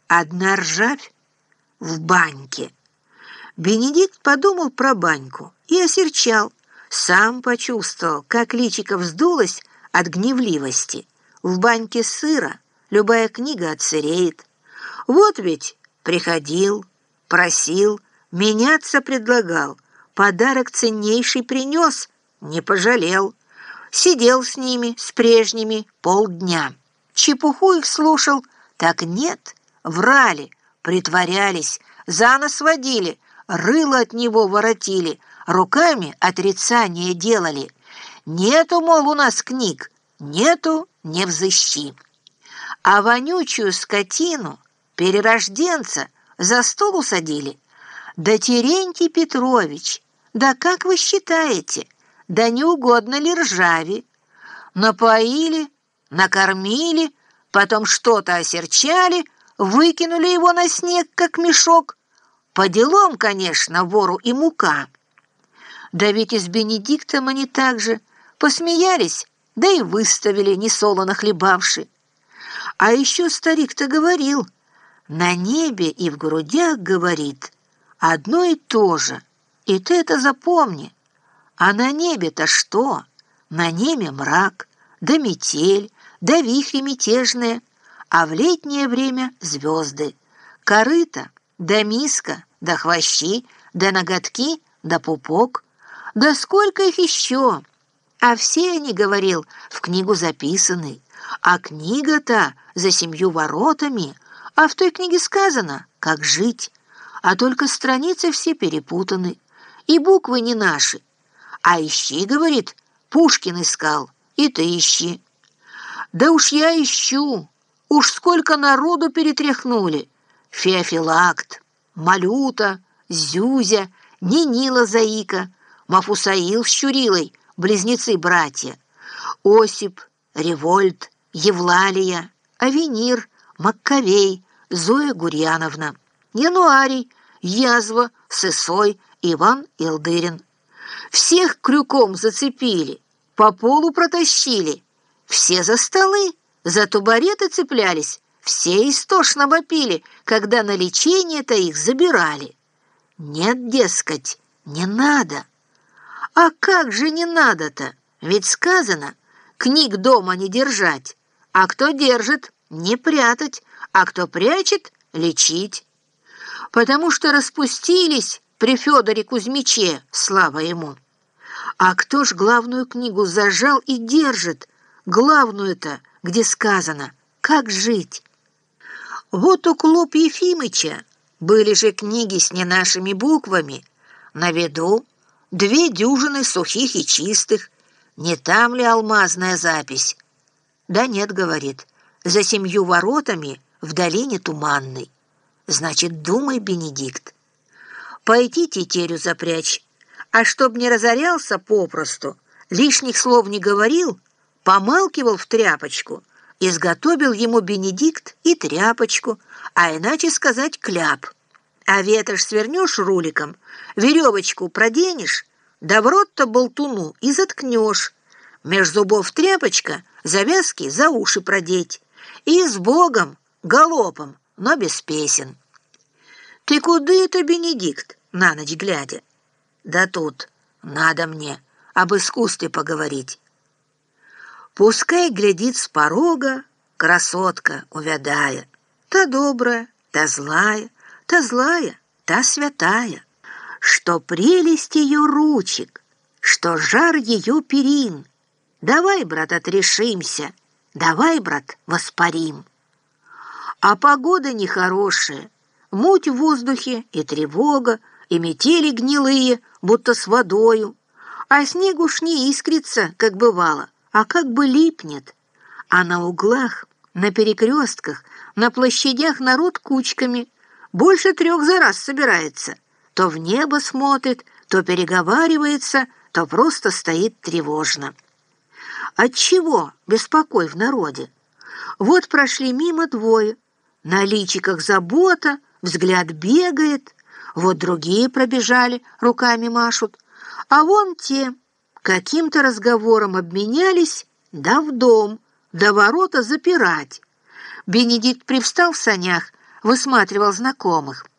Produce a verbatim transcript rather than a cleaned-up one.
Одна ржавь в баньке. Бенедикт подумал про баньку и осерчал. Сам почувствовал, как личико вздулось от гневливости. В баньке сыро, любая книга отсыреет. Вот ведь приходил, просил, меняться предлагал, подарок ценнейший принес, не пожалел. Сидел с ними, с прежними, полдня. Чепуху их слушал, так нет, врали, притворялись, за нос водили, рыло от него воротили, руками отрицание делали. Нету, мол, у нас книг, нету, не взыщи. А вонючую скотину, перерожденца, за стол усадили. Да Терентий Петрович, да как вы считаете, да не угодно ли ржави? Напоили, накормили, потом что-то осерчали, выкинули его на снег, как мешок. По делам, конечно, вору и мука. Да ведь и с Бенедиктом они так же посмеялись, да и выставили, несолоно хлебавши. А еще старик-то говорил, на небе и в грудях, говорит, одно и то же, и ты это запомни. А на небе-то что? На небе мрак, да метель, да вихри мятежные, а в летнее время звезды, корыто, да миска, да хвощи, да ноготки, да пупок. Да сколько их еще? А все они, говорил, в книгу записаны. А книга-то за семью воротами, а в той книге сказано, как жить. А только страницы все перепутаны, и буквы не наши. А ищи, говорит, Пушкин искал, и ты ищи. Да уж я ищу, уж сколько народу перетряхнули. Феофилакт, Малюта, Зюзя, Нинила Заика, Мафусаил с Чурилой, близнецы-братья, Осип, Револьт, Евлалия, Авенир, Маккавей, Зоя Гурьяновна, Януарий, Язва, Сысой, Иван Илдырин. Всех крюком зацепили, по полу протащили, все за столы, за тубареты цеплялись, все истошно вопили, когда на лечение-то их забирали. Нет, дескать, не надо. А как же не надо-то? Ведь сказано, книг дома не держать, а кто держит, не прятать, а кто прячет, лечить. Потому что распустились при Федоре Кузьмиче, слава ему. А кто ж главную книгу зажал и держит, главную-то, где сказано, как жить? Вот у Клоп Ефимыча были же книги с не нашими буквами, на виду две дюжины сухих и чистых, не там ли алмазная запись? Да нет, говорит, за семью воротами в долине туманной. Значит, думай, Бенедикт. Пойти тетерю запрячь, а чтоб не разорялся попросту, лишних слов не говорил, помалкивал в тряпочку, изготовил ему Бенедикт и тряпочку, а иначе сказать кляп. А ветошь свернешь руликом, веревочку проденешь, да в рот-то болтуну и заткнешь. Меж зубов тряпочка, завязки за уши продеть. И с Богом, галопом, но без песен. Ты куда это, Бенедикт, на ночь глядя? Да тут надо мне об искусстве поговорить. Пускай глядит с порога красотка, увядая, та добрая, та злая, та злая, та святая, что прелесть ее ручек, что жар ее перин. Давай, брат, отрешимся, давай, брат, воспарим. А погода нехорошая, муть в воздухе и тревога, и метели гнилые, будто с водою, а снег уж не искрится, как бывало, а как бы липнет. А на углах, на перекрестках, на площадях народ кучками, больше трех за раз собирается, то в небо смотрит, то переговаривается, то просто стоит тревожно. Отчего беспокой в народе? Вот прошли мимо двое, на личиках забота, взгляд бегает, вот другие пробежали, руками машут, а вон те каким-то разговором обменялись, да в дом, до ворота запирать. Бенедикт привстал в санях, высматривал знакомых.